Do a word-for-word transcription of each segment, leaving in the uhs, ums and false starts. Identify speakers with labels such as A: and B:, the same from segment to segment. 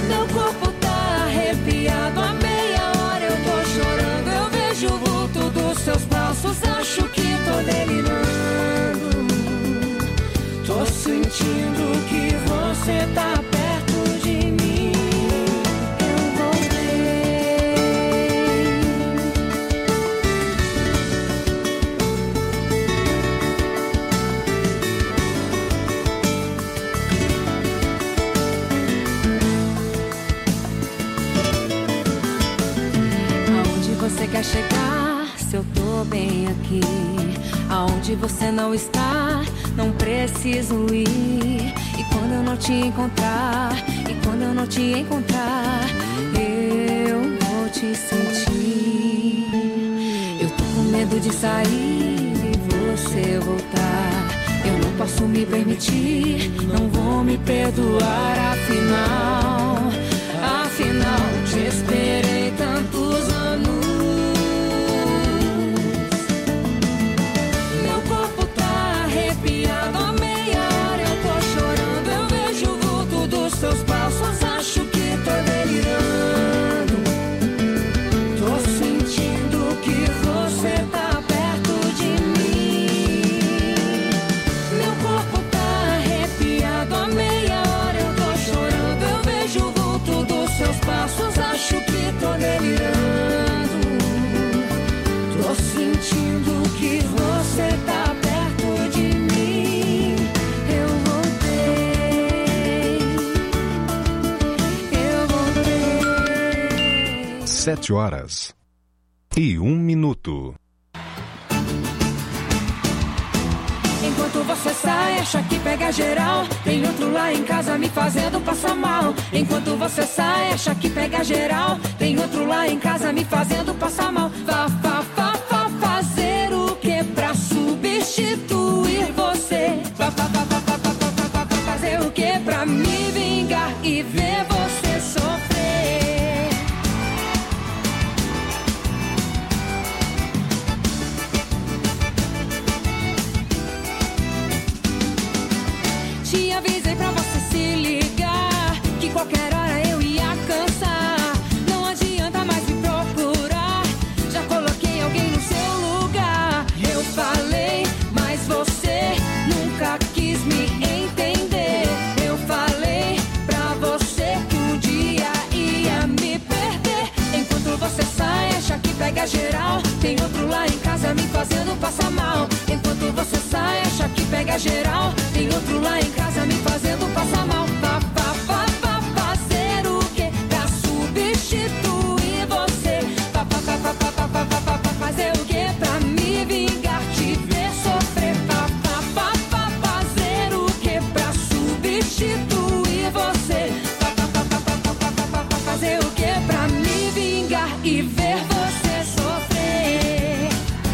A: Meu corpo tá arrepiado, há meia hora eu tô chorando. Eu vejo o vulto dos seus braços, acho que tô delirando. Tô sentindo que você tá perto de mim. Eu Aonde você quer chegar, se eu tô bem aqui? Aonde você não está, não preciso ir. E quando eu não te encontrar, e quando eu não te encontrar, eu vou te sentir. Eu tô com medo de sair e você voltar. Eu não posso me permitir, não vou me perdoar. Afinal, afinal, te esperei tantos anos. Meu corpo tá arrepiado, há meia hora eu tô chorando. Eu vejo o vulto dos seus passos, acho que tô delirando. Tô sentindo que você tá perto de mim. Meu corpo tá arrepiado, há meia hora eu tô chorando. Eu vejo o vulto dos seus passos, acho que tô delirando. Tô sentindo que você tá perto de mim. Eu voltei, eu voltei.
B: Sete horas e um minuto.
A: Enquanto você sai, acha que pega geral. Tem outro lá em casa me fazendo passar mal. Enquanto você sai, acha que pega geral. Tem outro lá em casa me fazendo passar mal. Vá, vá, vá, vá fazer o que pra substituir você? Vá, vá, vá, vá, vá, vá, vá, vá, vá fazer o que pra me vingar e ver você sofrer? Te avisei pra você se ligar, que qualquer hora eu ia cansar. Não adianta mais me procurar, já coloquei alguém no seu lugar. Eu falei, mas você nunca quis me entender. Eu falei pra você que um dia ia me perder. Enquanto você sai, acha que pega geral. Tem outro lá em casa me fazendo passar mal. Enquanto você sai, acha que pega geral. Tem outro lá em casa me fazendo passar mal. Vá, vá, vá, vá fazer o que pra substituir você? Vá, vá, vá, vá, vá, vá, vá, vá, vá fazer o que pra me vingar, te ver sofrer? Vá, vá, vá, vá fazer o que pra substituir você? Vá, vá, vá, vá, vá, vá, vá, vá, vá fazer o que pra me vingar e ver você sofrer?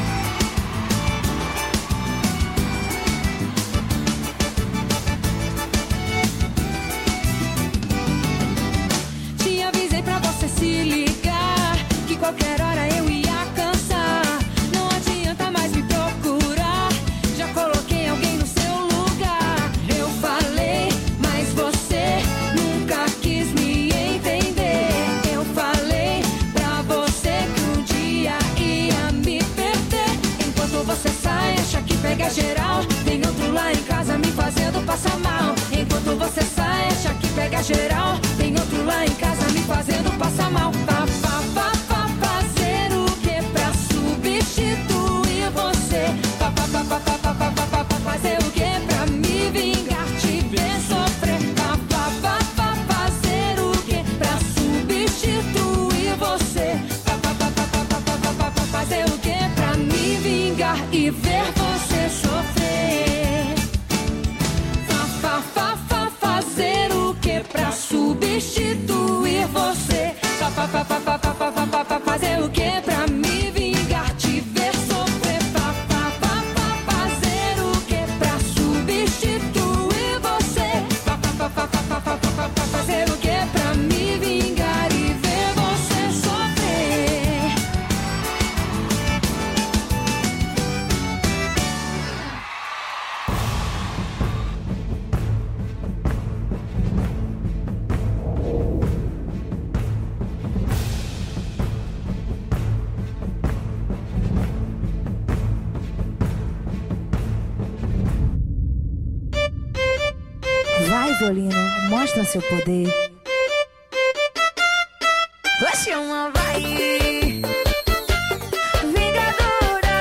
A: Te avisei pra você se ligar, que qualquer hora eu ia cansar. Não adianta mais me procurar, já coloquei alguém no seu lugar. Eu falei, mas você nunca quis me entender. Eu falei pra você que um dia ia me perder. Enquanto você sai, acha que pega geral. Tem outro lá em casa me fazendo passar mal. Enquanto você sai, acha que pega geral. Tem outro lá em casa me fazendo passar mal. Vá, vá, vá, vá fazer o que pra substituir você? Vá, vá, vá, vá, vá, vá, vá, vá, vá fazer o que pra me vingar, te ver sofrer? Vá, vá, vá, vá fazer o que pra substituir você? Vá, vá, vá, vá, vá, vá, vá, vá, vá fazer o que pra me vingar e ver você sofrer? Vá, vá, vá, vá fazer o que pra substituir você? Vá, vá, vá, vá, vá, vá, vá, vá, vá fazer o que pra me vingar, te ver sofrer? Vá, vá, vá, vá fazer o que pra substituir você? Vá, vá, vá, vá, vá, vá, vá, vá, vá fazer o que pra me vingar e ver você sofrer? violino, mostra seu poder. Oxe, uma vai, vingadora.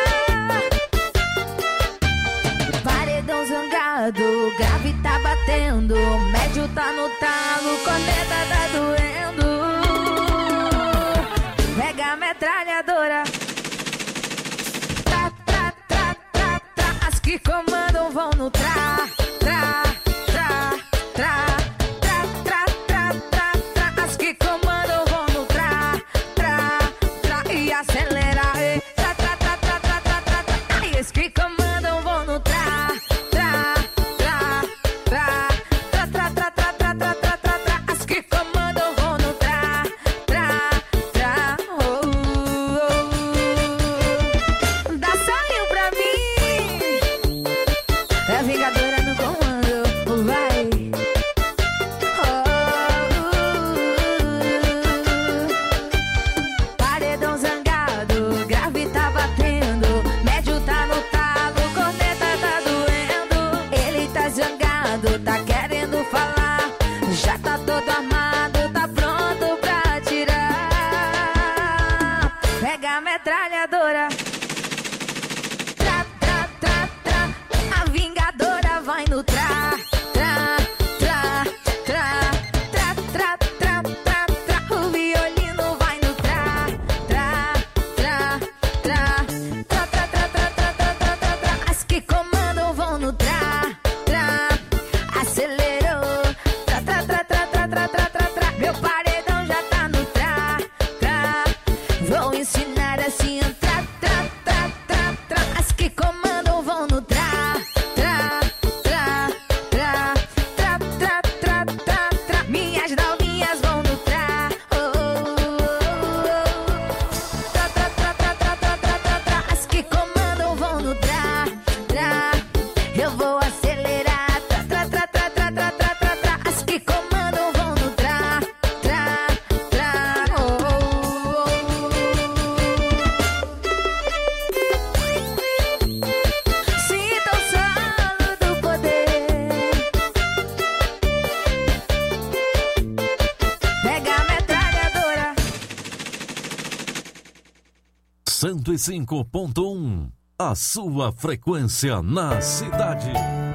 A: Paredão zangado, grave tá batendo, médio tá no talo, corneta tá doendo. Pega a metralhadora. Tra, tra, tra, tra, tra. As que comandam vão no tra, tra, tra, tra, tra, tra, tra, tra, tra. As que comandam vão no tra, tra, tra. E acelera, e tra, tra, tra, tra, tra, tra, tra, tra. E as que comandam vão no tra, tra, tra, tra, tra, tra, tra, tra, tra, tra, tra, tra, tra. As que comandam vão no tra, tra, tra. Oh, oh, oh. Dá sonho pra mim. É a vingadora no comando, vai. Oh, paredão zangado, grave tá batendo, médio tá no talo, corneta tá doendo. Ele tá zangado, tá querendo falar, já tá todo armado, tá pronto pra atirar. Pega a metralhadora. Tra, tra, tra, tra. A vingadora vai no tra, tra, tra, tra, tra, tra, tra, tra, tra. O violino vai no tra, tra, tra, tra, tra, tra, tra, tra, tra, tra, tra, tra, tra. As que comandam vão no tra, tra. Acelerou, tra, tra, tra, tra, tra, tra, tra, tra, tra. Meu paredão já tá no tra, tra. Vou ensinar assim, tra, tra, tra, tra, tra. As que comandam vão no tra, tra, tra, tra, tra, tra, tra, tra, tra. Minhas novinhas vão no tra, oh, oh, oh, oh. Tra, tra, tra, tra, tra, tra, tra, tra, tra. As que comandam vão no tra, tra. Eu vou acelerar, tra, tra, tra, tra, tra, tra, tra, tra, tra. As que comandam vão no tra, tra, tra, oh, oh, oh. Sinta o solo do poder. Pega a metralhadora.
C: cento e cinco ponto um. A sua frequência na cidade.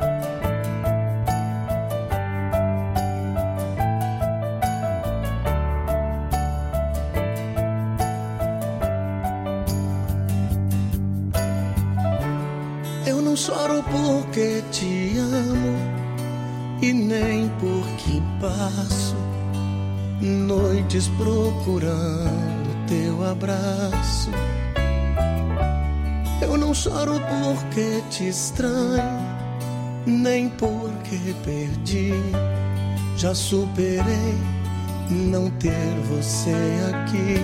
D: Eu não choro porque te amo e nem porque passo noites procurando teu abraço. Eu não choro porque te estranho, nem porque perdi. Já superei não ter você aqui.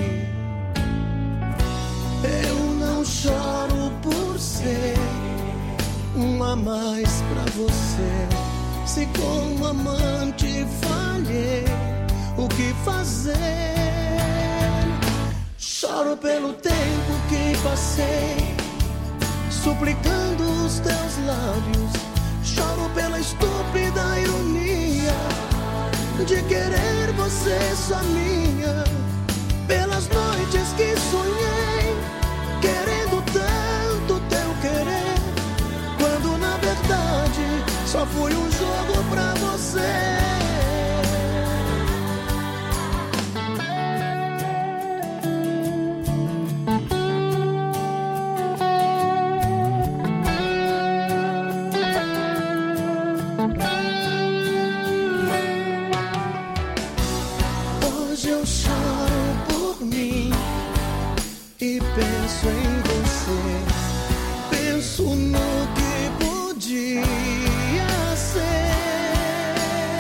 D: Eu não choro por ser um a mais pra você. Se como amante falhei, o que fazer? Choro pelo tempo que passei suplicando os teus lábios. Choro pela estúpida ironia de querer você só minha. Pelas noites que sonhei querendo tanto teu querer, quando na verdade só foi um jogo pra você. Hoje eu choro por mim e penso em você. Penso no que podia ser.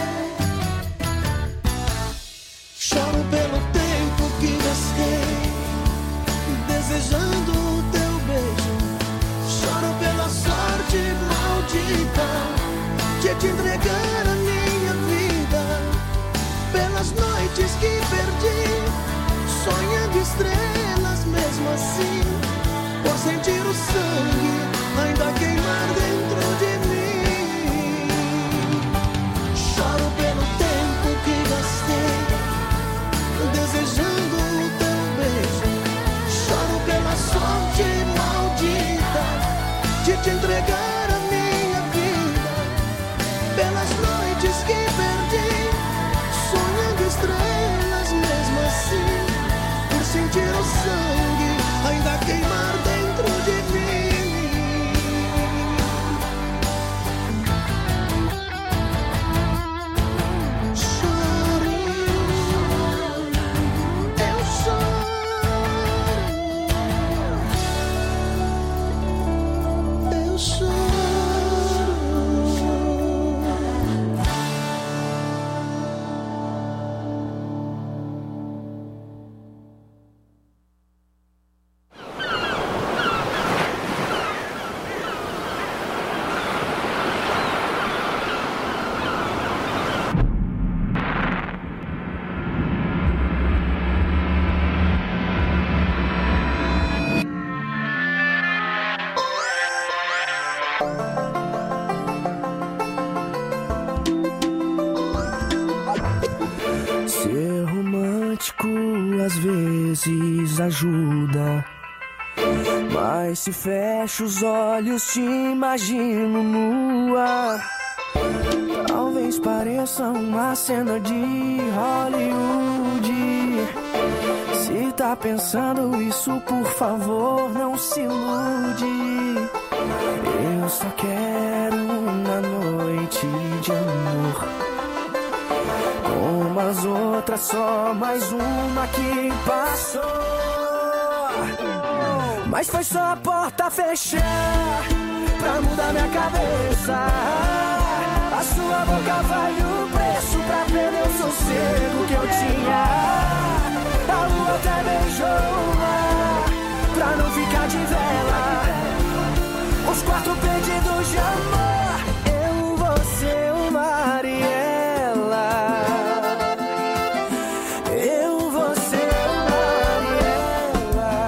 D: Choro pelo tempo que gastei desejando o teu beijo. Choro pela sorte maldita de te entregar a minha vida. Pelas noites que perdi, sonhando estrelas mesmo assim, por sentir o sangue ainda queimar dentro de mim.
E: Ser romântico às vezes ajuda, mas se fecho os olhos te imagino nua. Talvez pareça uma cena de Hollywood. Se tá pensando isso, por favor, não se ilude. Eu só quero uma noite de amor, como as outras, só mais uma que passou. Mas foi só a porta fechar pra mudar minha cabeça. A sua boca vale o preço pra perder o sossego que eu tinha. A lua até beijou o mar pra não ficar de vela. Os quatro pedidos de amor, eu, você, o mar e ela. Eu, você, o mar e ela.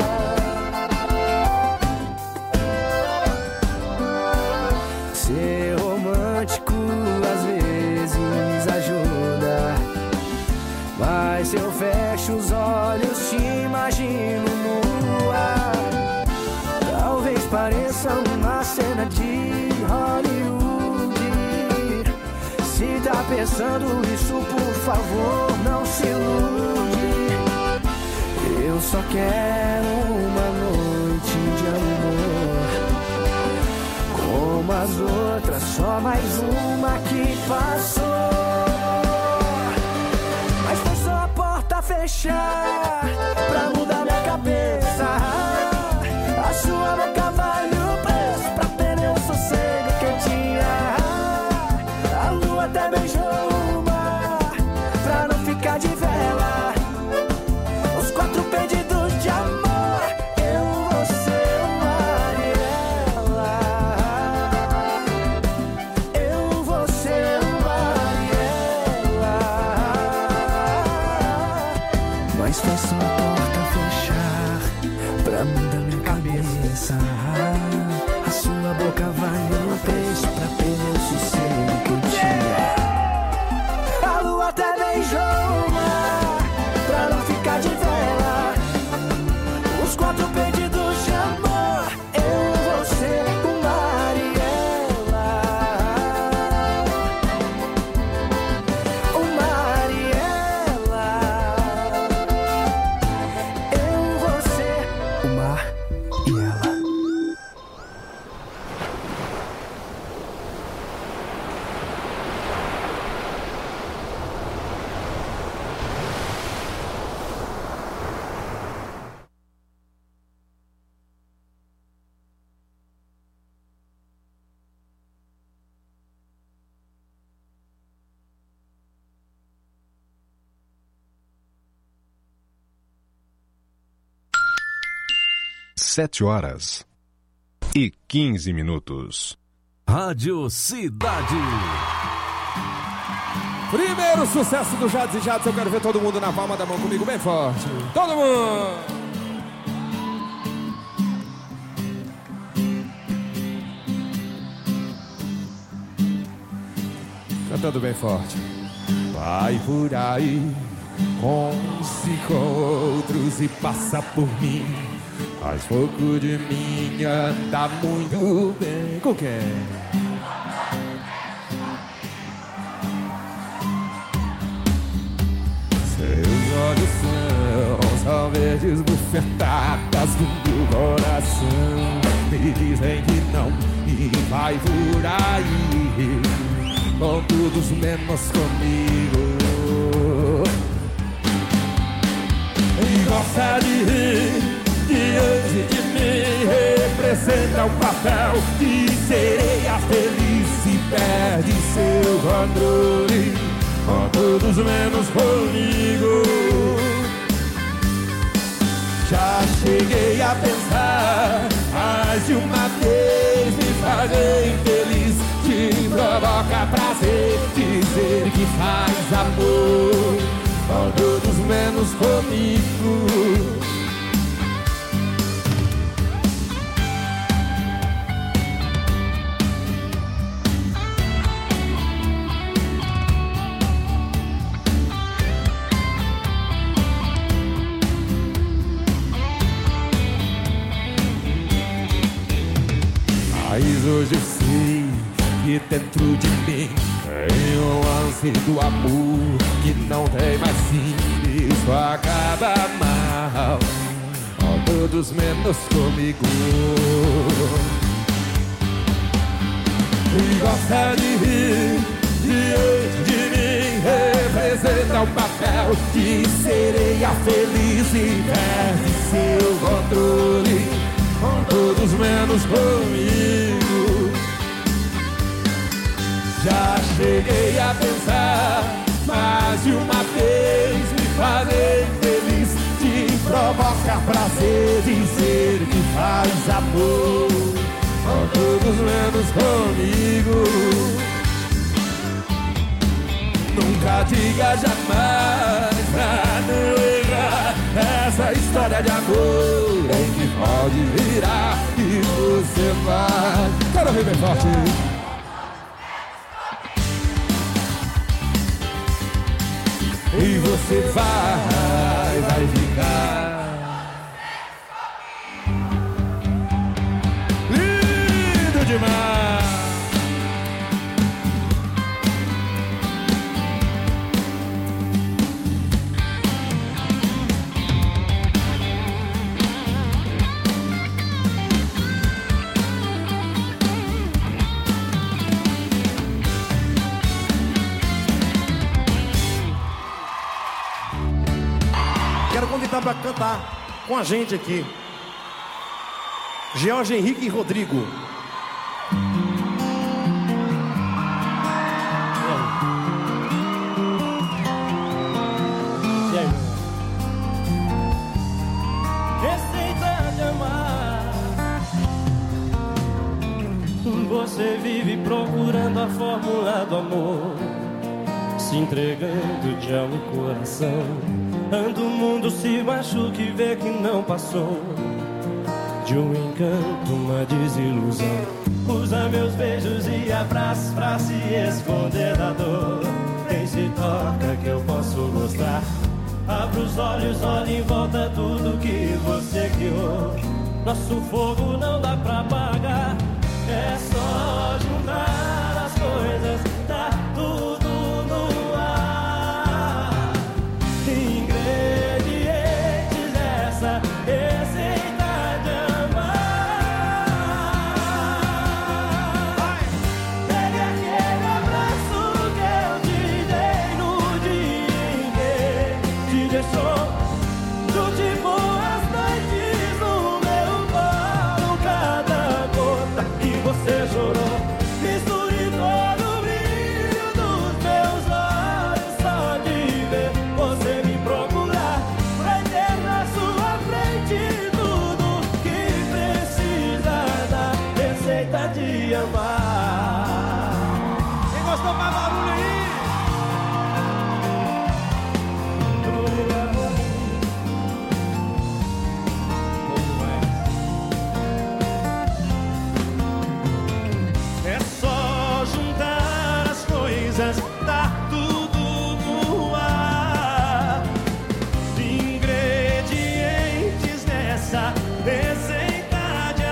E: Ser romântico às vezes ajuda, mas se eu fecho os olhos te imagino nua. Talvez pareça uma cena de Hollywood. Se tá pensando isso, por favor, não se ilude. Eu só quero uma noite de amor, como as outras, só mais uma que passou. Mas foi só a porta fechar pra mudar minha cabeça. A sua boca vale o preço pra perder o sossego que eu tinha. A lua até beijou o mar pra não ficar de vela. Os quatro pedidos de amor, eu, você, o mar e ela. Eu, você, o mar e ela. Mas foi só a porta fechar pra mudar minha cabeça. A sua boca vale o preço pra perder o sossego que eu tinha. A lua até beijou o mar pra não ficar de vela. Os quatro pedidos de amor, eu, você, o mar e ela. O mar e ela. Eu, você, o mar e ela.
B: Sete horas e quinze minutos.
C: Rádio Cidade.
F: Primeiro sucesso do Jades e Jades. Eu quero ver todo mundo na palma da mão comigo bem forte. Todo mundo! Cantando bem forte. Vai por aí com uns e com outros e passa por mim. Faz pouco de mim, anda muito bem. Com quem? Seus olhos são, são verdes bufetadas do meu coração. Me dizem que não e vai por aí com todos menos comigo. E gosta de rir diante de mim, representa o papel de sereia feliz e perde seu controle com todos menos comigo. Já cheguei a pensar mais de uma vez me fazer infeliz. Te provoca prazer dizer que faz amor com todos menos comigo. Mas hoje eu sei que dentro de mim tem um lance do amor que não tem mais fim. Isso acaba mal, ó, todos menos comigo. E gosta de rir diante de mim, representa o papel de sereia feliz e perde seu controle com todos menos comigo. Já cheguei a pensar mais de uma vez me fazer feliz, te provocar prazer, dizer que faz amor com todos menos comigo. Nunca diga jamais pra não errar essa história de amor em que pode virar e você vai. Quero ouvir bem forte. E você vai, vai ficar lindo demais.
G: Quero convidar para cantar com a gente aqui George Henrique e Rodrigo. E aí?
H: Receita de amar. Você vive procurando a fórmula do amor, se entregando de alma e coração. Anda o mundo, se machuca e vê que não passou de um encanto, uma desilusão. Usa meus beijos e abraços pra se esconder da dor. Nem se toca que eu posso gostar. Abra os olhos, olha em volta tudo que você criou. Nosso fogo não dá pra apagar. É só juntar as coisas, tá tudo no ar. Ingredientes dessa receita de amar. Pegue aquele abraço que eu te dei no dia em que te deixou. Junte boas noites no meu colo, cada gota que você chorou. Misture todo o brilho dos meus olhos, só de ver você me procurar. Vai ter na sua frente tudo que precisa da receita de amar. Quem gostou, faz barulho aí! É só juntar as coisas, tá tudo no ar. Ingredientes dessa receita de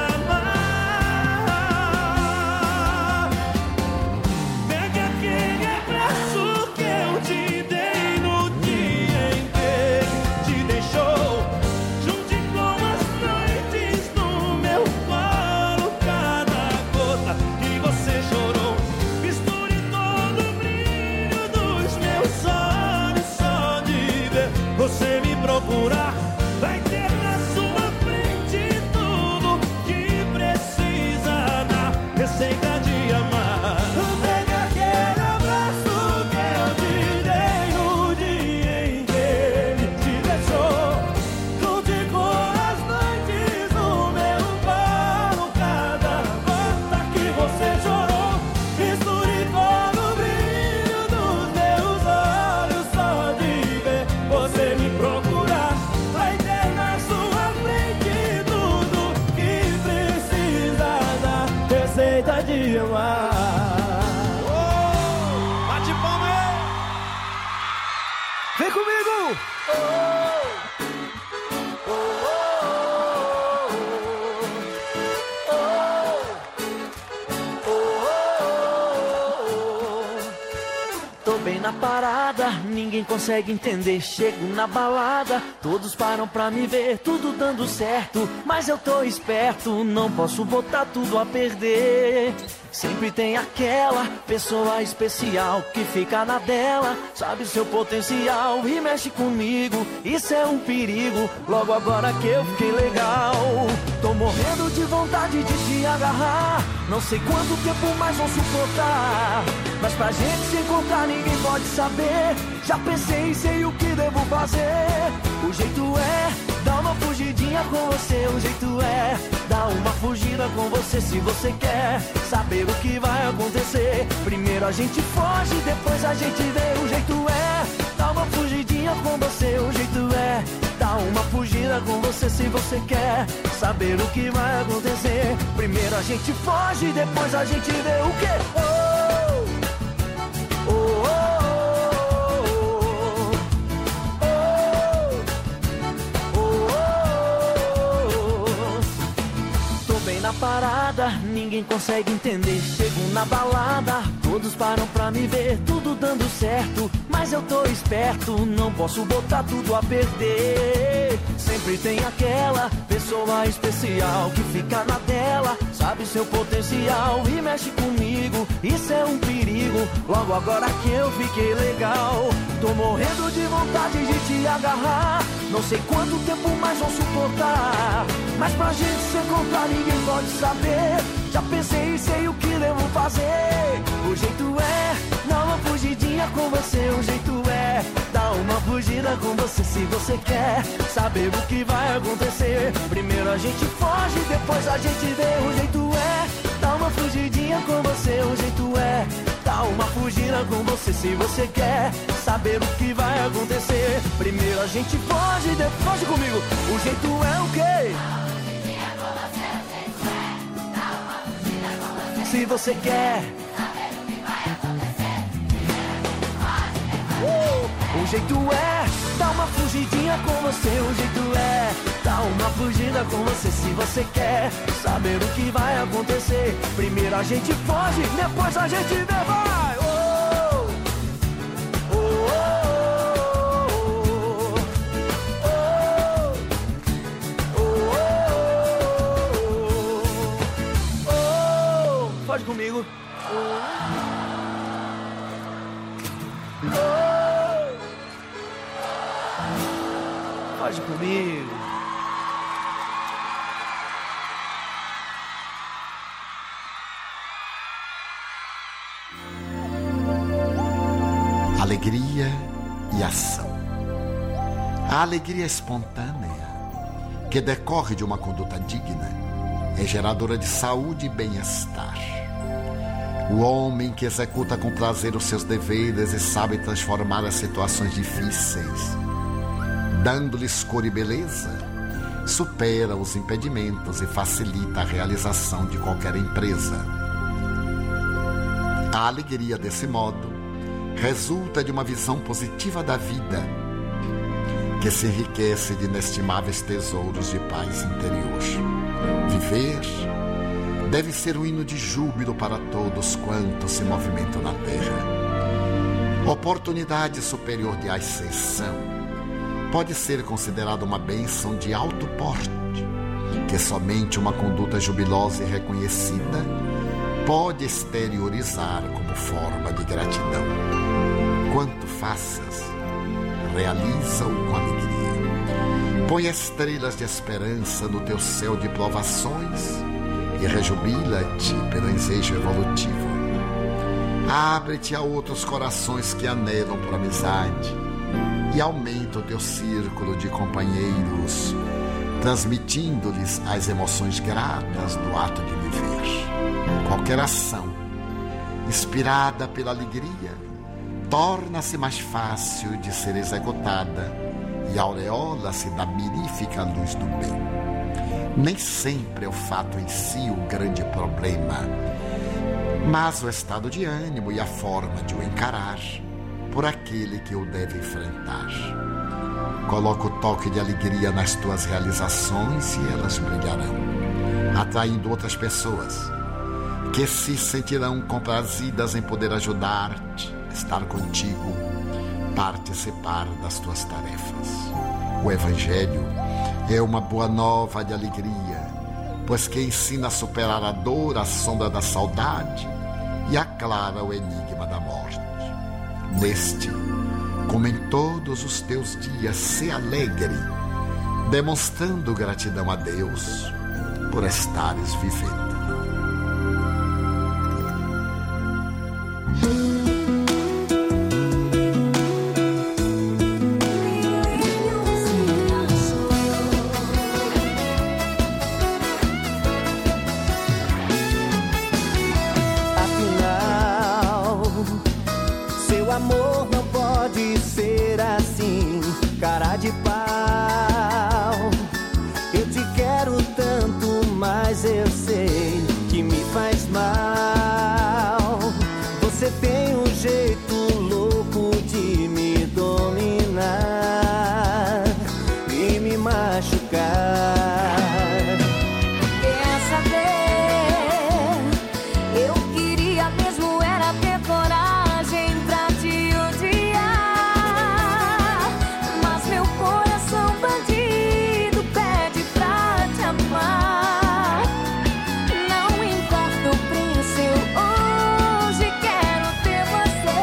H: amar. Pegue aquele abraço que eu te dei no dia em que te deixou. Junte com as noites no meu colo, cada gota que você chorou. Misture todo o brilho dos meus olhos, só de ver você me procurar. Vai ter na sua frente tudo que precisa da receita de amar. Pegue aquele abraço que eu te dei no dia em que ele te deixou. Junte com as noites no meu colo, cada gota que você chorou. Misture todo o brilho dos meus olhos, só de ver você me procurar. Vai ter na sua frente tudo que precisa da receita de amar. Bate palma aí! Vem comigo!
E: na parada, ninguém consegue entender. Chego na balada, todos param pra me ver, tudo dando certo, mas eu tô esperto, não posso botar tudo a perder. Sempre tem aquela pessoa especial que fica na dela, sabe seu potencial e mexe comigo, isso é um perigo, logo agora que eu fiquei legal. Tô morrendo de vontade de te agarrar, não sei quanto tempo mais vão suportar, mas pra gente se encontrar ninguém pode saber. Já pensei e sei o que devo fazer. O jeito é dar uma fugidinha com você, o jeito é dar uma fugida com você. Se você quer saber o que vai acontecer, primeiro a gente foge, depois a gente vê. O jeito é dar uma fugidinha com você, o jeito é dar uma fugida com você. Se você quer saber o que vai acontecer, primeiro a gente foge, depois a gente vê. O quê? Oh, oh, oh. Na parada, ninguém consegue entender. Chego na balada, todos param pra me ver, tudo dando certo, mas eu tô esperto, não posso botar tudo a perder. Sempre tem aquela pessoa especial que fica na dela, sabe seu potencial e mexe comigo, isso é um perigo, logo agora que eu fiquei legal. Tô morrendo de vontade de te agarrar, não sei quanto tempo mais vão suportar, mas pra gente se encontrar ninguém pode saber. Já pensei e sei o que devo fazer. O jeito é dar uma fugidinha com você, o jeito é dar uma fugida com você. Se você quer saber o que vai acontecer, primeiro a gente foge, depois a gente vê. O jeito é dar uma fugidinha com você, o jeito é dar uma fugida com você. Se você quer saber o que vai acontecer, primeiro a gente foge, depois foge comigo. O jeito é o quê? Se você quer saber o que vai acontecer, uh, o jeito é dar uma fugidinha com você, o jeito é dar uma fugida com você. Se você quer saber o que vai acontecer, primeiro a gente foge, depois a gente vê, vai! Oh, oh, oh, oh, oh. Pode comigo. Oh. Pode comigo.
I: Alegria e ação. A alegria espontânea, que decorre de uma conduta digna, é geradora de saúde e bem-estar. O homem que executa com prazer os seus deveres e sabe transformar as situações difíceis, dando-lhes cor e beleza, supera os impedimentos e facilita a realização de qualquer empresa. A alegria, desse modo, resulta de uma visão positiva da vida, que se enriquece de inestimáveis tesouros de paz interior. Viver deve ser um hino de júbilo para todos quantos se movimentam na terra. Oportunidade superior de ascensão pode ser considerada uma bênção de alto porte, que somente uma conduta jubilosa e reconhecida pode exteriorizar como forma de gratidão. Quanto faças, realiza-o com alegria. Põe estrelas de esperança no teu céu de provações e rejubila-te pelo ensejo evolutivo. Abre-te a outros corações que anelam por amizade e aumenta o teu círculo de companheiros, transmitindo-lhes as emoções gratas do ato de viver. Qualquer ação inspirada pela alegria torna-se mais fácil de ser executada e aureola-se da mirífica luz do bem. Nem sempre é o fato em si o grande problema, mas o estado de ânimo e a forma de o encarar por aquele que o deve enfrentar. Coloca o toque de alegria nas tuas realizações e elas brilharão, atraindo outras pessoas que se sentirão comprazidas em poder ajudar-te estar contigo, participar das tuas tarefas. O Evangelho é uma boa nova de alegria, pois que ensina a superar a dor, a sombra da saudade e aclara o enigma da morte. Neste, como em todos os teus dias, se alegre, demonstrando gratidão a Deus por estares vivendo.
D: Afinal, seu amor não pode ser assim, cara de pau. Eu te quero tanto, mas eu sei que me faz mal. Você tem um jeito louco de me dominar e me machucar.
A: Quer saber? Eu queria mesmo era ter coragem pra te odiar, mas meu coração bandido pede pra te amar. Não importa o preço, eu hoje quero ter você.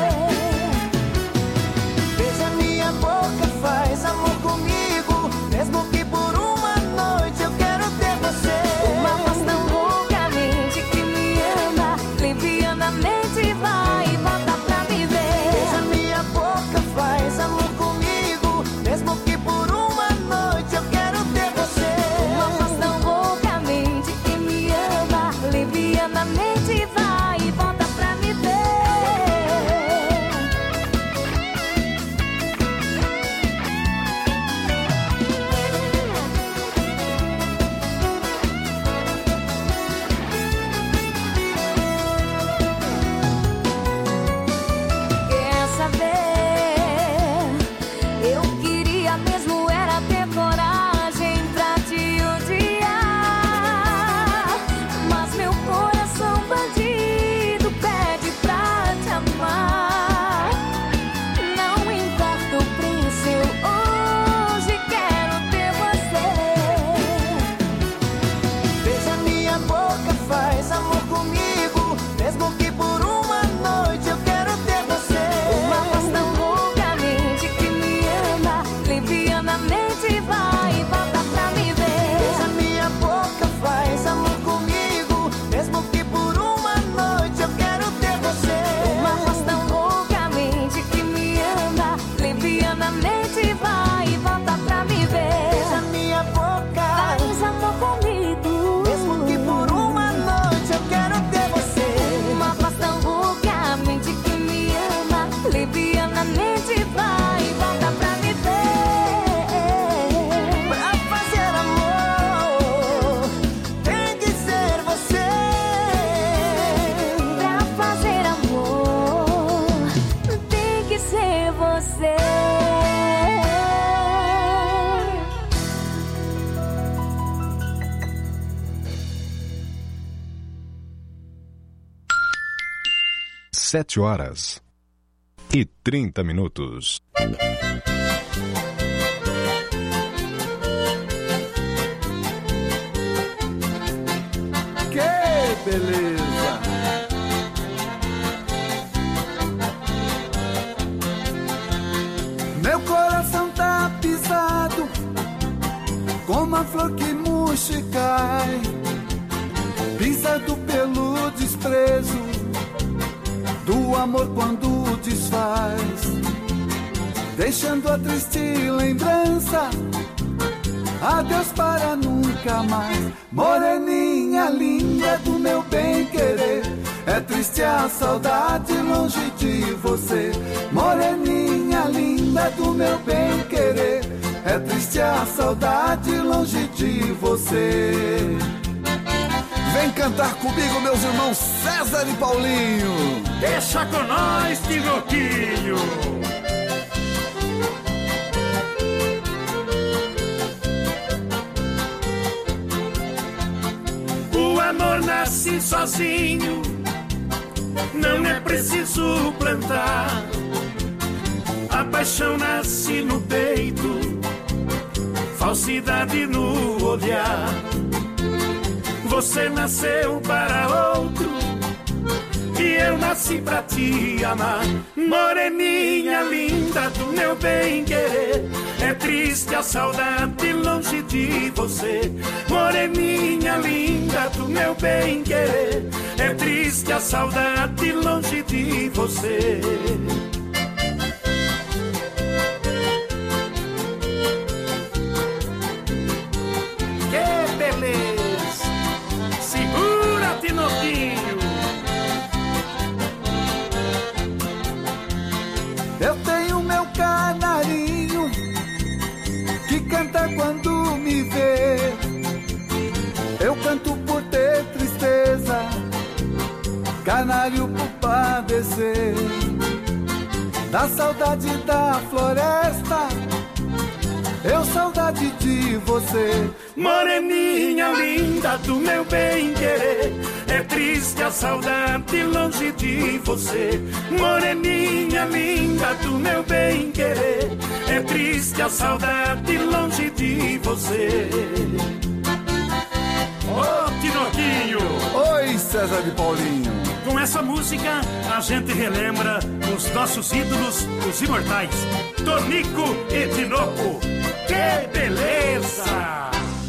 D: Veja minha boca, faz amor comigo, mesmo que por uma noite eu quero ter você.
A: Uma voz tão loucamente que me ama, livianamente vai e volta pra me ver.
D: Veja minha boca, faz amor comigo, mesmo que por uma noite eu quero ter você.
A: Uma voz tão loucamente que me ama, livianamente vai e volta pra me ver. Quer saber? Eu queria mesmo era ter coragem pra te odiar, mas meu coração bandido pede pra te amar. Não importa o preço, eu hoje quero ter você.
D: Veja minha boca, faz amor comigo, mesmo que por uma noite eu quero ter você.
A: Uma voz tão loucamente que me ama, livianamente vai e volta pra me ver.
D: Veja minha boca, faz amor comigo, mesmo que por uma noite eu quero ter você.
A: Uma voz tão loucamente que me ama, livianamente vai e volta pra me ver.
D: Veja minha boca,
A: Faz amor comigo,
D: mesmo que por uma noite eu quero ter você.
A: uma voz tão loucamente que me ama, livianamente vai e volta pra me ver.
D: Pra fazer amor, tem que ser você.
A: Pra fazer amor, tem que ser você.
B: Sete horas e trinta minutos.
E: Que beleza! Meu coração tá pisado, como a flor que murcha e cai, pisado pelo desprezo do amor quando desfaz, deixando a triste lembrança. Adeus para nunca mais, moreninha linda do meu bem-querer. É triste a saudade longe de você, moreninha linda do meu bem-querer. É triste a saudade longe de você.
J: Vem cantar comigo, meus irmãos César e Paulinho.
H: Deixa com nós, Tinoquinho. O amor nasce sozinho, não é preciso plantar. A paixão nasce no peito, falsidade no olhar. Você nasceu para outro e eu nasci pra te amar. Moreninha linda do meu bem-querer, é triste a saudade longe de você. Moreninha linda do meu bem-querer, é triste a saudade longe de você. Que beleza! Segura-te, novinho!
J: Eu tenho meu canarinho que canta quando me vê. Eu canto por ter tristeza, canário por padecer da saudade da floresta, eu saudade de você.
H: Moreninha linda do meu bem-querer, é triste a saudade longe de você. Moreninha linda do meu bem-querer, é triste a saudade longe de você. Ô, oh, Tinoquinho!
J: Oi, César de Paulinho!
H: Com essa música, a gente relembra os nossos ídolos, os imortais, Tonico e Tinoco. Que beleza!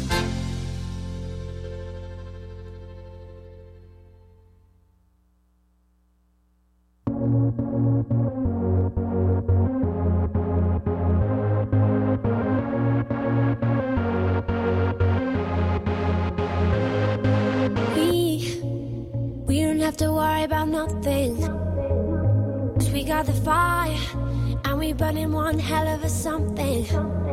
A: We, we don't have to worry about nothing, 'cause we got the fire, and we burning one hell of a something.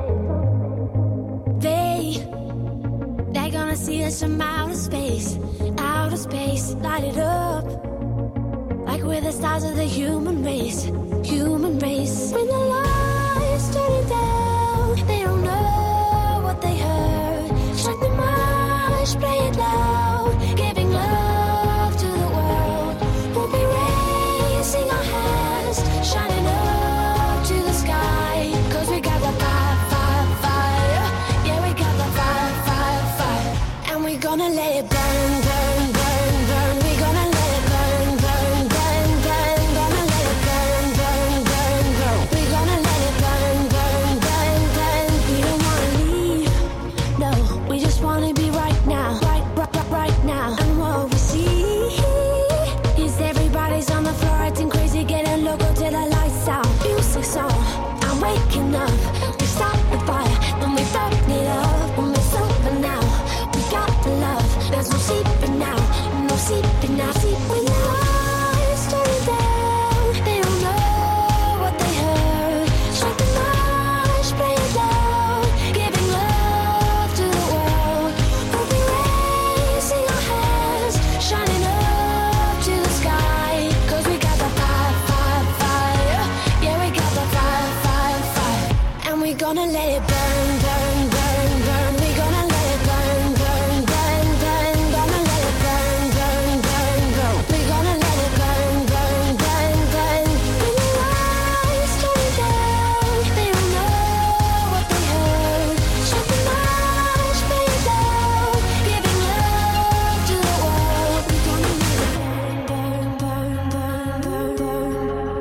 A: They, they're gonna see us from outer space, outer space, light it up, like we're the stars of the human race, human race. When the lights turn down, they don't know what they heard. Strike the march, play it loud, giving love to the world. We'll be raising our hands, shining up to the sky, 'cause we got the fire, fire, fire. Yeah, we got the fire, fire, fire. And we're gonna let it burn, burn, burn, burn. We're gonna let it burn, burn, burn, burn. Gonna let it burn, burn, burn, burn. We're gonna let it burn, burn, burn, burn. We don't wanna leave, no, we just wanna be right now, right, right, right, right now. And what we see is everybody's on the floor acting crazy, getting loco till the lights out. Music's on, I'm waking up. We start the fire, then we burn it up. When it's over now, we got the love. There's no sleeping now, no sleeping now. Sleep when the lights turn down, they don't know what they heard. Strike the march, play it loud, giving love to the world. We'll be raising our hands, shining up to the sky, 'cause we got the fire, fire, fire. Yeah, we got the fire, fire, fire. And we're gonna let it burn, burn, burn, burn. We're gonna let it burn, burn, burn, burn. Gonna let it burn, burn, burn, burn. We're gonna let it burn, burn, burn, burn. When the lights turn down, they don't know what they heard. Strike the march, play it loud, giving love to the world. We're gonna let it burn, burn, burn, burn, burn, burn.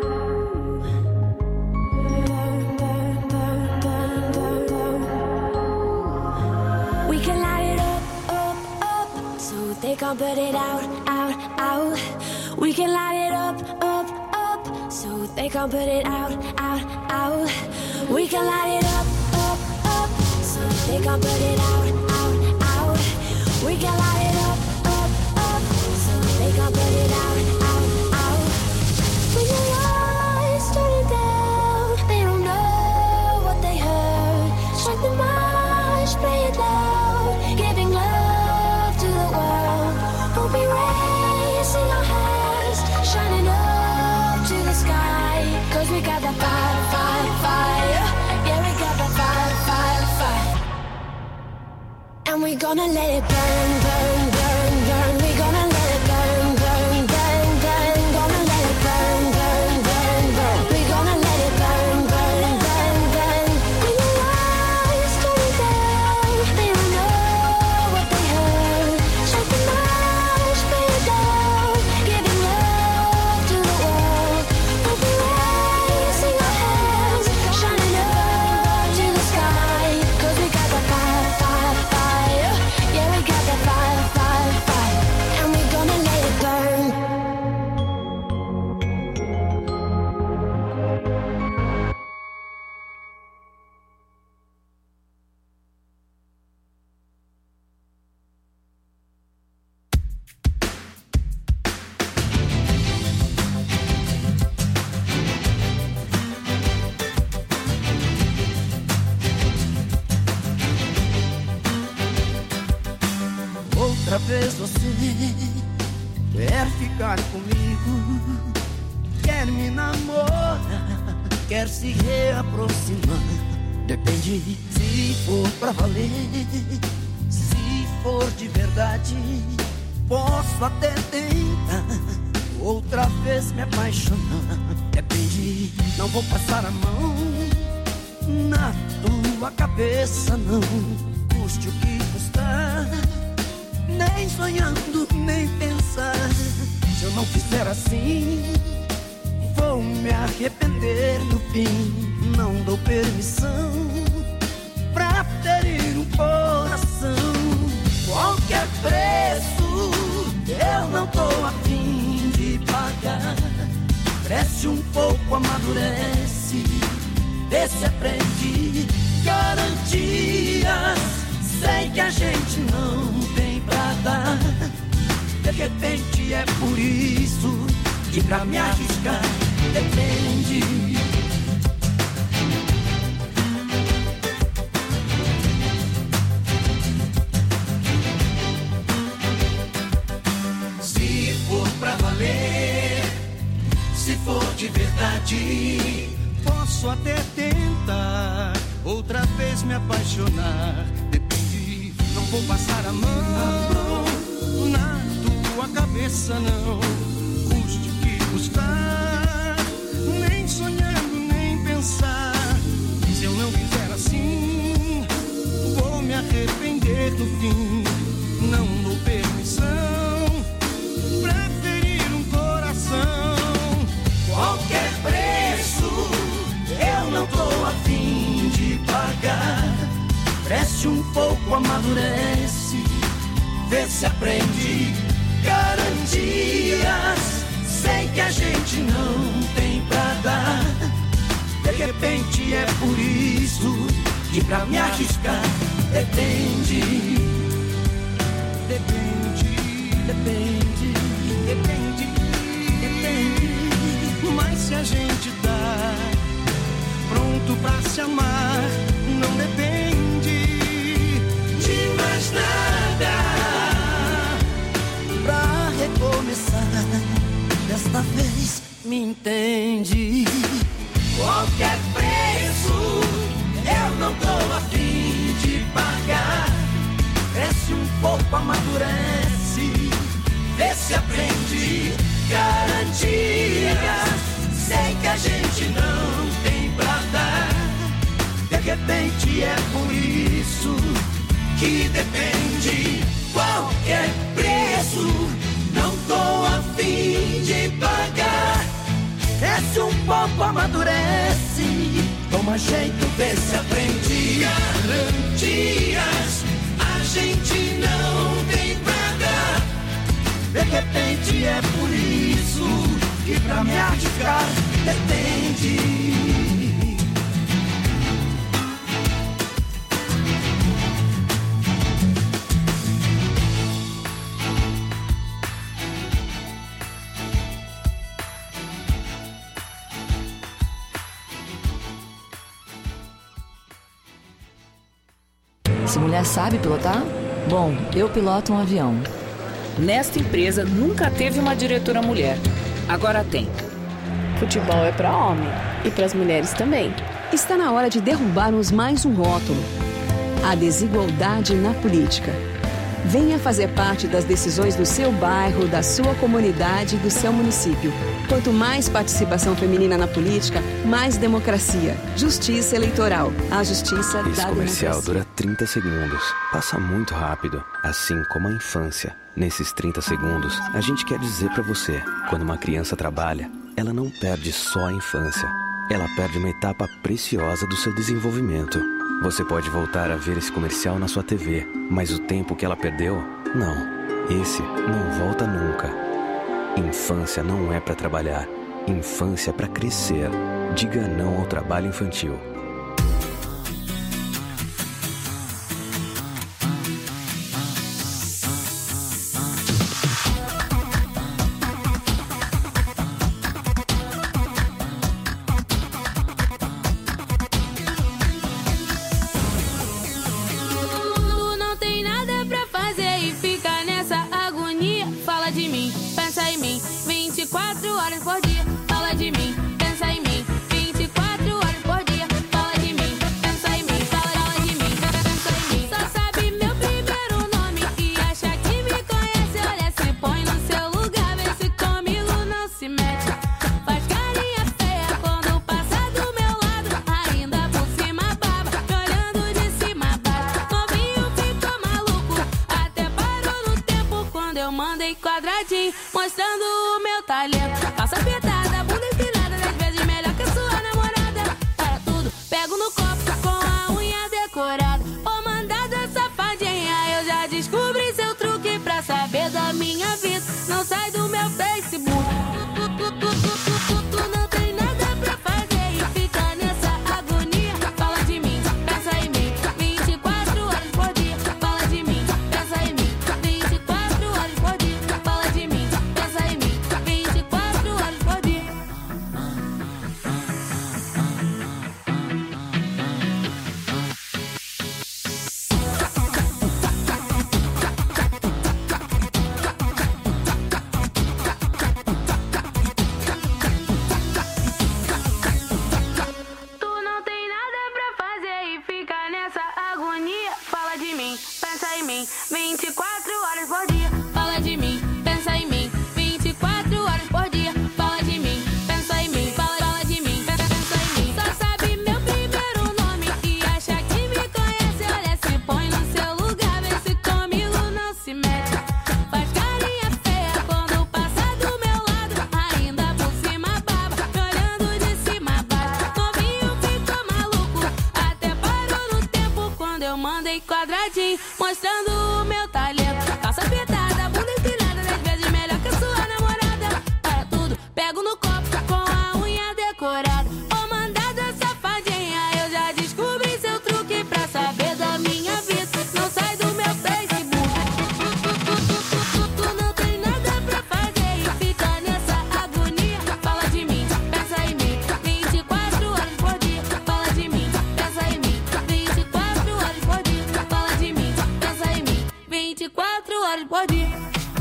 A: We can light it up, up, up, so they can't put it out, out, out. We can light it up, up, up, so they can't put it out, out, out. We can light it up, up, up, so they can't put it out, out, out. We can light it up, up, up, so they can't put it out, out, out. When the lights turn down, they don't know what they heard. Strike the march, play it loud, giving love to the world. We'll be raising our hands, shining up to the sky, 'cause we got the fire, fire, fire. Yeah, we got the fire, fire, fire. And we're gonna let it burn, burn, burn, burn. We're gonna let it burn, burn, burn, burn. Gonna
E: outra vez você quer ficar comigo, quer me namorar, quer se reaproximar. Depende, se for pra valer, se for de verdade, posso até tentar outra vez me apaixonar. Depende, não vou passar a mão na tua cabeça, não, custe o que custar, nem sonhando, nem pensar. Se eu não fizer assim, vou me arrepender no fim. Não dou permissão pra ferir um coração. Qualquer preço eu não tô a fim de pagar. Cresce um pouco, amadurece, vê se aprende. Garantias, sei que a gente não tem pra dar. De repente é por isso que pra me arriscar depende. Se for pra valer, se for de verdade, posso até tentar outra vez me apaixonar. Depende, não vou passar a mão na tua cabeça, não, custe o que custar, nem sonhando, nem pensar. Se eu não fizer assim, vou me arrepender no fim. Não dou permissão pra ferir um coração. Qualquer preço eu não tô a fim de pagar. Cresce um pouco, amadurece, vê se aprende. Garantias, sei que a gente não tem pra dar. De repente é por isso que pra me arriscar depende. Depende, depende, depende, depende. Mas se a gente tá pronto pra se amar, não depende de mais nada. Pra recomeçar, desta vez me entende. Qualquer preço eu não tô a fim de pagar. Cresce um pouco, amadurece, vê se aprende. Garantias, sei que a gente não tem pra dar. De repente é por isso que depende. Qualquer preço não tô a fim de pagar. Cresce um pouco, amadurece, toma jeito, vê se aprende. Garantias, a gente não tem pra dar. De repente é por isso que pra me arriscar depende.
K: Se mulher sabe pilotar? Bom, eu piloto um avião.
L: Nesta empresa nunca teve uma diretora mulher. Agora tem.
M: Futebol é para homem e para as mulheres também.
N: Está na hora de derrubarmos mais um rótulo: a desigualdade na política. Venha fazer parte das decisões do seu bairro, da sua comunidade e do seu município. Quanto mais participação feminina na política, mais democracia. Justiça eleitoral. A justiça da democracia.
O: Esse comercial dura trinta segundos. Passa muito rápido, assim como a infância. Nesses trinta segundos, a gente quer dizer pra você: quando uma criança trabalha, ela não perde só a infância. Ela perde uma etapa preciosa do seu desenvolvimento. Você pode voltar a ver esse comercial na sua T V, mas o tempo que ela perdeu, não. Esse não volta nunca. Infância não é pra trabalhar. Infância é pra crescer. Diga não ao trabalho infantil.
A: Não tem nada pra fazer e fica nessa.
P: agonia. Fala de mim, pensa em mim, vinte e quatro horas por dia. Fala de mim, pensa em mim, vinte e quatro horas por dia. Fala de mim, pensa em mim, fala, fala de mim, pensa, pensa em mim. Só sabe meu primeiro nome e acha que me conhece. Olha, se põe no seu lugar, vê se comigo não se mete. Faz carinha feia quando passa do meu lado, ainda por cima baba, me olhando de cima a baixo. Novinho ficou maluco, até parou no tempo quando eu mandei quadradinho, mostrando o meu talento. Calça apertada, bunda empinada, dez vezes melhor que a sua namorada. Para tudo, pego no copo com a unha decorada. Ô mandada safadinha, eu já descobri seu truque pra saber da minha vida. Não sai do meu Facebook. Tu não tem nada pra fazer e fica nessa agonia. Fala de mim, pensa em mim, vinte e quatro horas por dia. Fala de mim, pensa em mim, vinte e quatro horas por dia. Fala de mim, pensa em mim, vinte e quatro horas por dia.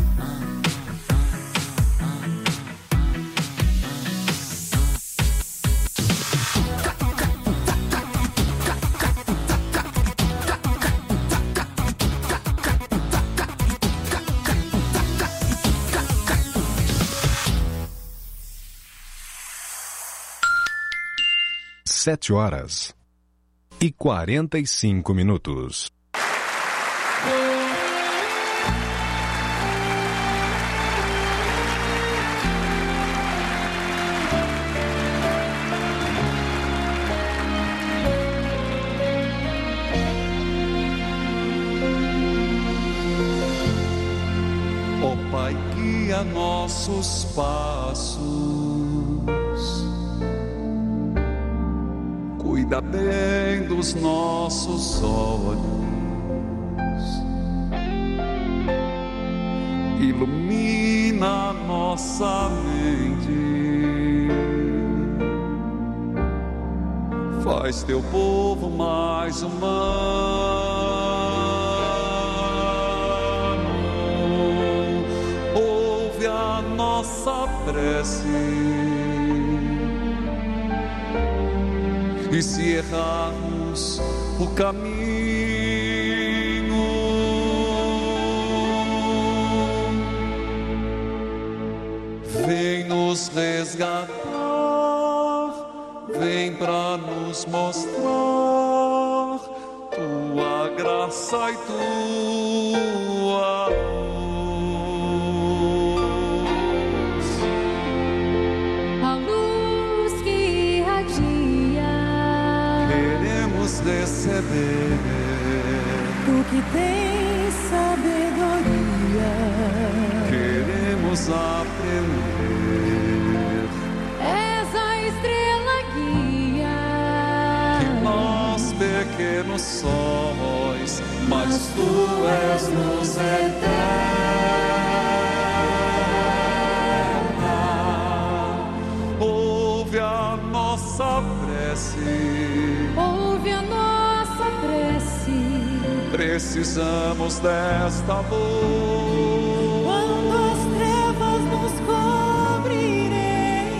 B: Sete horas e quarenta e cinco minutos.
Q: Ó Pai, guia nossos passos, cuida bem dos nossos olhos, ilumina nossa mente, faz teu povo mais humano. Ouve a nossa prece, e se errarmos o caminho, vem nos resgatar, vem pra nos mostrar tua graça e tua luz.
A: A luz que irradia,
Q: Queremos receber,
A: tu que tens sabedoria,
Q: queremos aprender.
A: és a estrela guia,
Q: Que nós pequenos somos, mas tu és luz eterna. Ouve a nossa prece,
A: ouve a nossa prece.
Q: precisamos desta luz.
A: Quando as trevas nos cobrirem,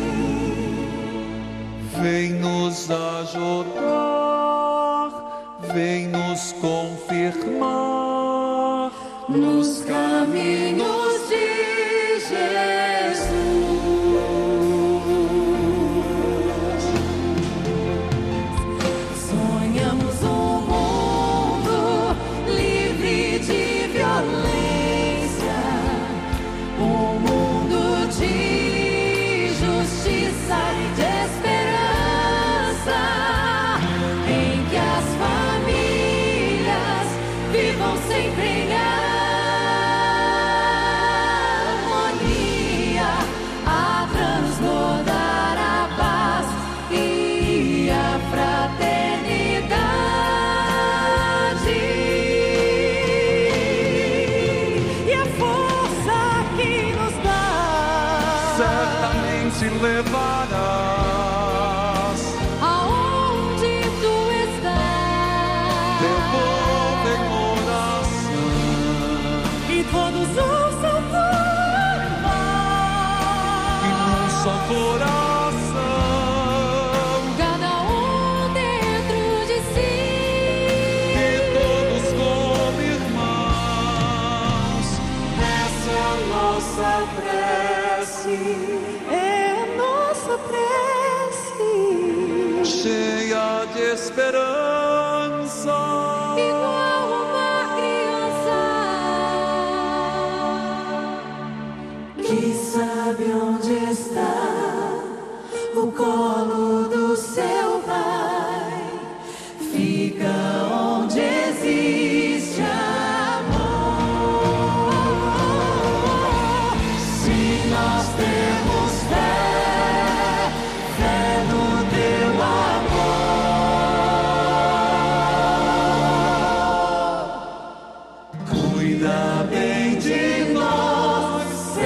Q: Vem nos ajudar, vem nos confirmar
A: nos caminhos de Jesus. Sonhamos um mundo livre de violência, um mundo de justiça e de esperança, em que as famílias vivam sempre em harmonia, a transbordar a paz e a fraternidade. E a força que nos dá
Q: certamente levarás
A: aonde tu estás.
Q: teu povo em oração,
A: E todos ouçam tua
Q: e num só coração,
A: cada um dentro de si,
Q: e esperança.
A: Igual uma criança que sabe onde está o colo do seu pai. Fica onde existe amor. Se nós temos fé, fé no teu amor. Cuida bem de nós,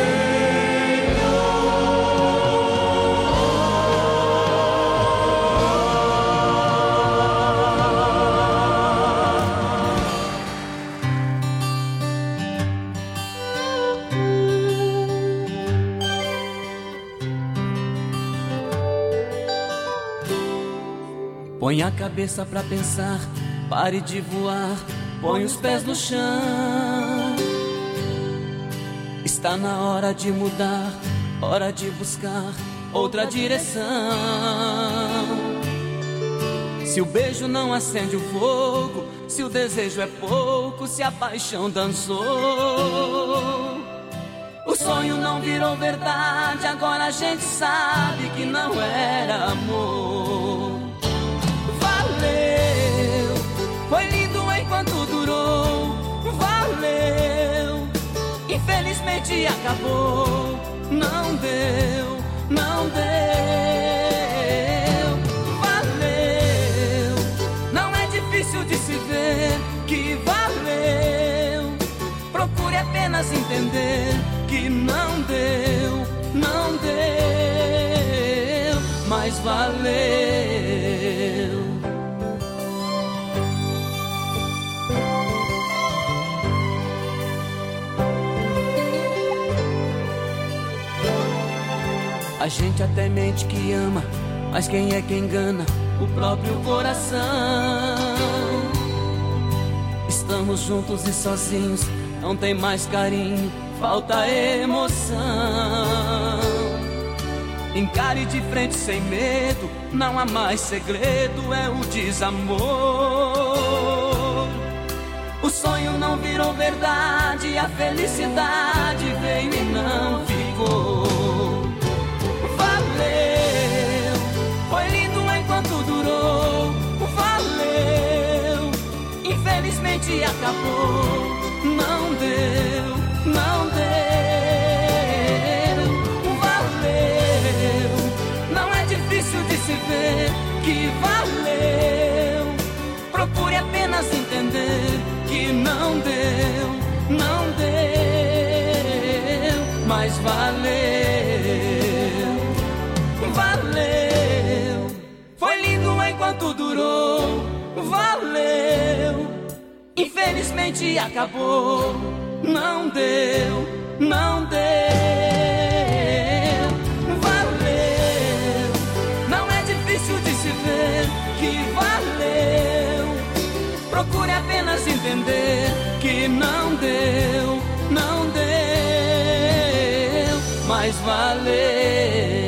R: Põe a cabeça pra pensar, pare de voar, põe os pés no chão. Está na hora de mudar, hora de buscar outra direção. Se o beijo não acende o fogo, se o desejo é pouco, se a paixão dançou. O sonho não virou verdade, agora a gente sabe que não era amor. Valeu, foi lindo enquanto durou. Valeu, infelizmente acabou. Não deu, não deu. Valeu, não é difícil de se ver que valeu. Procure apenas entender que não deu, não deu, mas valeu. A gente até mente que ama, mas quem é que engana? O próprio coração. Estamos juntos e sozinhos, não tem mais carinho, falta emoção. Encare de frente sem medo, não há mais segredo, é o desamor. O sonho não virou verdade, a felicidade veio e não ficou. Valeu, foi lindo enquanto durou. Valeu, infelizmente acabou. Não deu, não deu. Valeu, não é difícil de se ver que valeu. Procure apenas entender que não deu, não deu, mas valeu. Valeu, foi lindo enquanto durou. Valeu, infelizmente acabou. Não deu, não deu. Valeu, não é difícil de se ver que valeu. Procure apenas entender que não deu, não deu, mas valeu.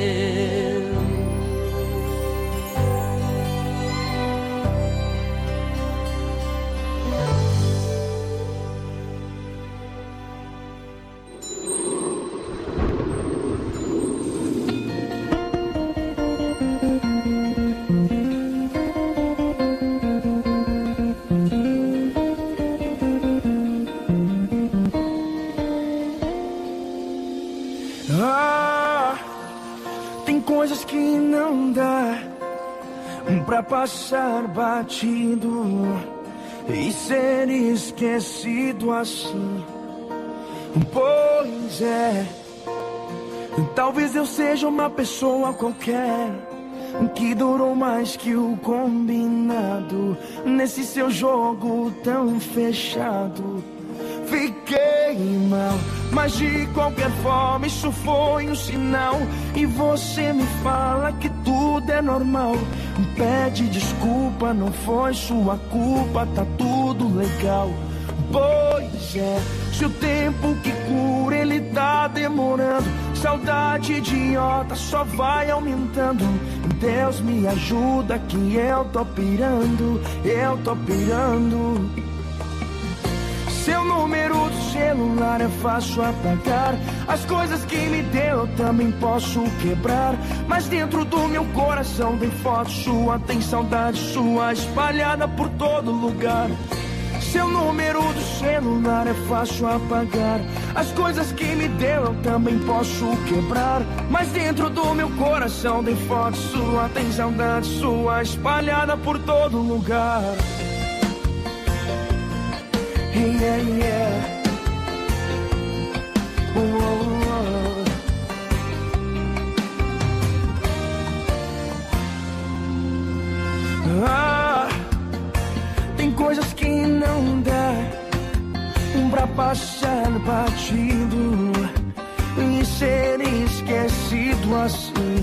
E: Coisas que não dá pra passar batido e ser esquecido assim. Pois é, talvez eu seja uma pessoa qualquer que durou mais que o combinado nesse seu jogo tão fechado. Fiquei mal, mas de qualquer forma isso foi um sinal. E você me fala que tudo é normal. Pede desculpa, não foi sua culpa, tá tudo legal. Pois é, se o tempo que cura ele tá demorando, saudade idiota só vai aumentando. Deus me ajuda que eu tô pirando, eu tô pirando. Seu número do celular é fácil apagar. As coisas que me deu eu também posso quebrar. Mas dentro do meu coração tem foto sua, tem saudade sua espalhada por todo lugar. Seu número do celular é fácil apagar. As coisas que me deu eu também posso quebrar. Mas dentro do meu coração tem foto sua, tem saudade sua espalhada por todo lugar. Yeah, yeah. Oh, oh, oh. Ah, tem coisas que não dá pra passar batido e ser esquecido assim.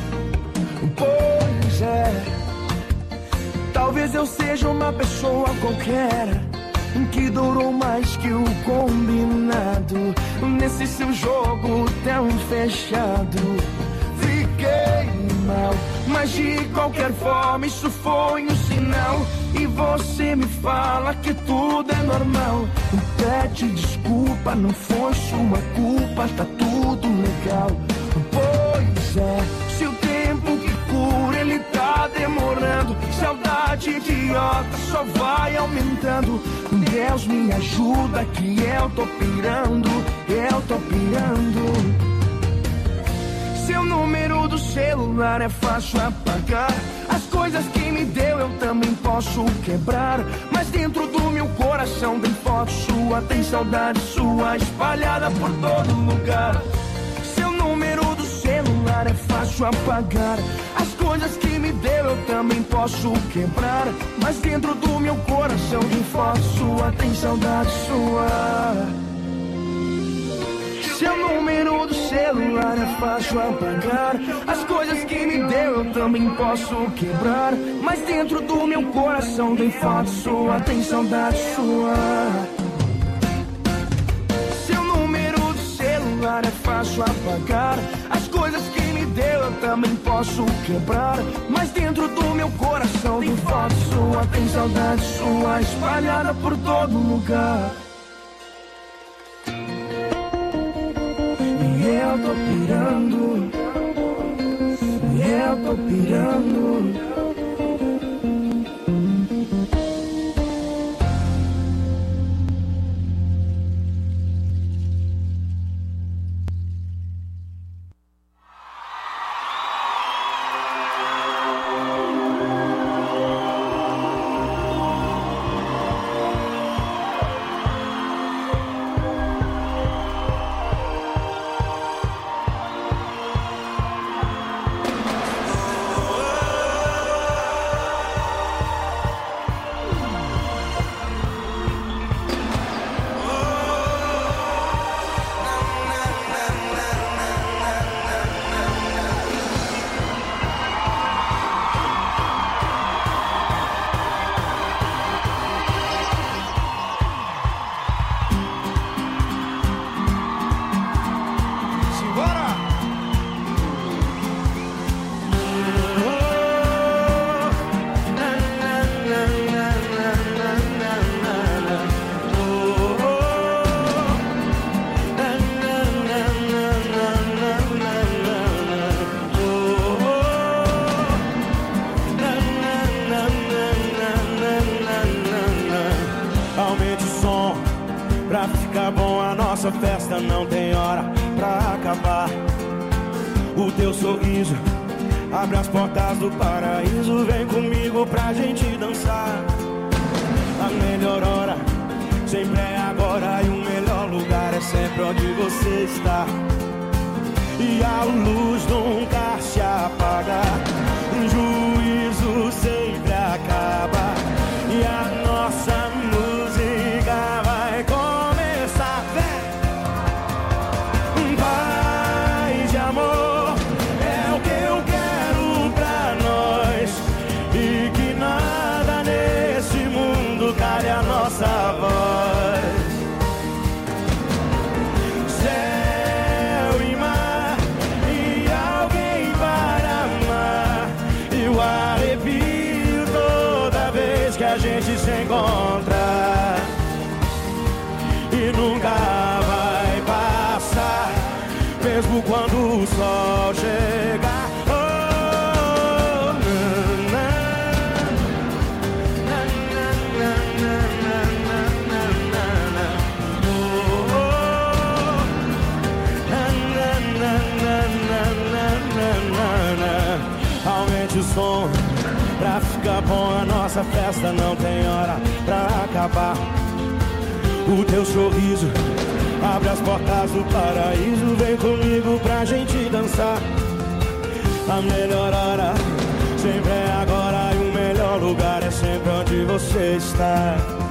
E: Pois é, talvez eu seja uma pessoa qualquer que durou mais que o combinado nesse seu jogo tão fechado. Fiquei mal, mas de qualquer forma isso foi um sinal. E você me fala que tudo é normal. Pede desculpa, não foi sua culpa, tá tudo legal. Pois é, se o tempo que cura ele tá demorando, saudade idiota só vai aumentando. Deus me ajuda que eu tô pirando, eu tô pirando. Seu número do celular é fácil apagar. As coisas que me deu eu também posso quebrar. Mas dentro do meu coração tem foto sua, tem saudade sua espalhada por todo lugar. Seu número do celular é fácil apagar. As coisas que me deu eu também posso quebrar. Mas dentro do meu coração tem foto sua, tem saudade sua. Seu número do celular é fácil apagar. As coisas que me deu eu também posso quebrar. Mas dentro do meu coração tem foto sua, tem saudade sua. Seu número do celular é fácil apagar. As coisas que me deu eu também posso quebrar. Mas dentro do meu coração tem foto sua, tem saudade sua espalhada por todo lugar. Eu tô pirando, eu tô pirando.
H: Nossa festa não tem hora pra acabar. O teu sorriso abre as portas do paraíso. Vem comigo pra gente dançar. A melhor hora sempre é agora. E o melhor lugar é sempre onde você está. E a luz nunca se apaga. O juízo sempre acaba. E a nossa música vai começar. Vem! Paz e amor é o que eu quero pra nós. E que nada nesse mundo cale a nossa voz. Céu e mar e alguém para amar. gente se encontra e nunca vai passar, mesmo quando o sol chegar. Aumente o som pra ficar bom, a nossa festa não tem hora pra acabar. O teu sorriso abre as portas do paraíso, vem comigo pra gente dançar. A melhor hora sempre é agora, e o melhor lugar é sempre onde você está.